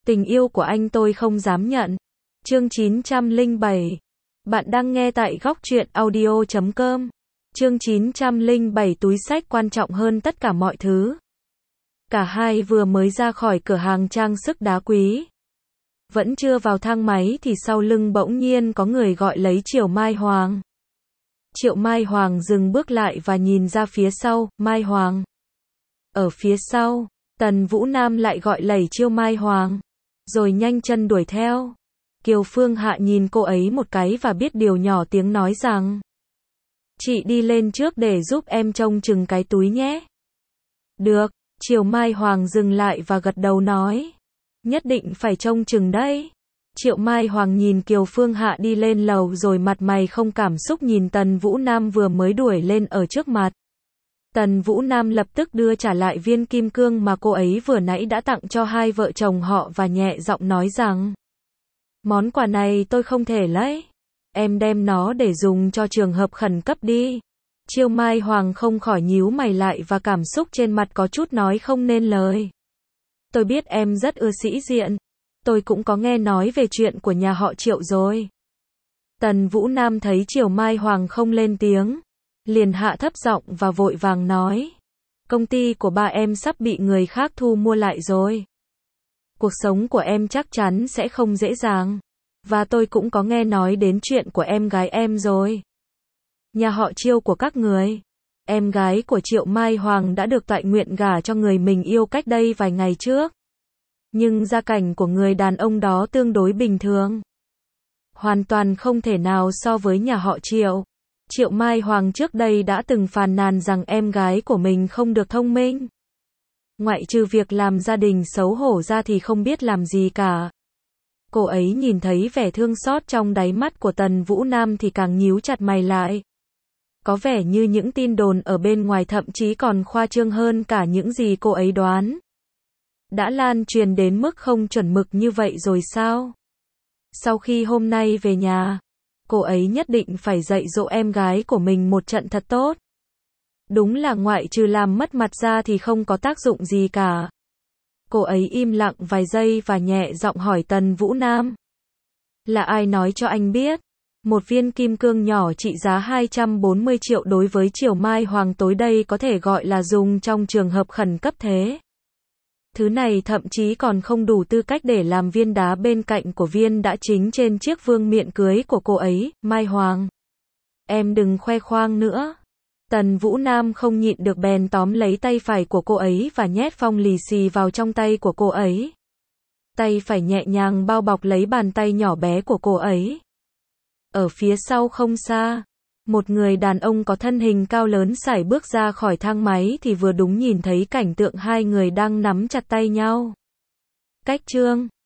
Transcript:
Tình yêu của anh tôi không dám nhận. Chương 907. Bạn đang nghe tại góc truyện audio.com. Chương 907 túi xách quan trọng hơn tất cả mọi thứ. Cả hai vừa mới ra khỏi cửa hàng trang sức đá quý. Vẫn chưa vào thang máy thì sau lưng bỗng nhiên có người gọi lấy Triệu Mai Hoàng. Triệu Mai Hoàng dừng bước lại và nhìn ra phía sau, Mai Hoàng. Ở phía sau, Tần Vũ Nam lại gọi lẩy Triệu Mai Hoàng. Rồi nhanh chân đuổi theo. Kiều Phương Hạ nhìn cô ấy một cái và biết điều nhỏ tiếng nói rằng: chị đi lên trước để giúp em trông chừng cái túi nhé. Được, Triệu Mai Hoàng dừng lại và gật đầu nói: nhất định phải trông chừng đấy. Triệu Mai Hoàng nhìn Kiều Phương Hạ đi lên lầu rồi mặt mày không cảm xúc nhìn Tần Vũ Nam vừa mới đuổi lên ở trước mặt. Tần Vũ Nam lập tức đưa trả lại viên kim cương mà cô ấy vừa nãy đã tặng cho hai vợ chồng họ và nhẹ giọng nói rằng: món quà này tôi không thể lấy. Em đem nó để dùng cho trường hợp khẩn cấp đi. Triệu Mai Hoàng không khỏi nhíu mày lại và cảm xúc trên mặt có chút nói không nên lời. Tôi biết em rất ưa sĩ diện. Tôi cũng có nghe nói về chuyện của nhà họ Triệu rồi. Tần Vũ Nam thấy Triệu Mai Hoàng không lên tiếng, liền hạ thấp giọng và vội vàng nói: công ty của ba em sắp bị người khác thu mua lại rồi. Cuộc sống của em chắc chắn sẽ không dễ dàng. Và tôi cũng có nghe nói đến chuyện của em gái em rồi. Nhà họ Triệu của các người, em gái của Triệu Mai Hoàng đã được toại nguyện gả cho người mình yêu cách đây vài ngày trước. Nhưng gia cảnh của người đàn ông đó tương đối bình thường. Hoàn toàn không thể nào so với nhà họ Triệu. Triệu Mai Hoàng trước đây đã từng phàn nàn rằng em gái của mình không được thông minh. Ngoại trừ việc làm gia đình xấu hổ ra thì không biết làm gì cả. Cô ấy nhìn thấy vẻ thương xót trong đáy mắt của Tần Vũ Nam thì càng nhíu chặt mày lại. Có vẻ như những tin đồn ở bên ngoài thậm chí còn khoa trương hơn cả những gì cô ấy đoán. Đã lan truyền đến mức không chuẩn mực như vậy rồi sao? Sau khi hôm nay về nhà, cô ấy nhất định phải dạy dỗ em gái của mình một trận thật tốt. Đúng là ngoại trừ làm mất mặt ra thì không có tác dụng gì cả. Cô ấy im lặng vài giây và nhẹ giọng hỏi Tần Vũ Nam: là ai nói cho anh biết? Một viên kim cương nhỏ trị giá 240 triệu đối với Triệu Mai Hoàng tối đây có thể gọi là dùng trong trường hợp khẩn cấp thế. Thứ này thậm chí còn không đủ tư cách để làm viên đá bên cạnh của viên đã chính trên chiếc vương miện cưới của cô ấy, Mai Hoàng. Em đừng khoe khoang nữa. Tần Vũ Nam không nhịn được bèn tóm lấy tay phải của cô ấy và nhét phong lì xì vào trong tay của cô ấy. Tay phải nhẹ nhàng bao bọc lấy bàn tay nhỏ bé của cô ấy. Ở phía sau không xa, một người đàn ông có thân hình cao lớn sải bước ra khỏi thang máy thì vừa đúng nhìn thấy cảnh tượng hai người đang nắm chặt tay nhau. Cách chương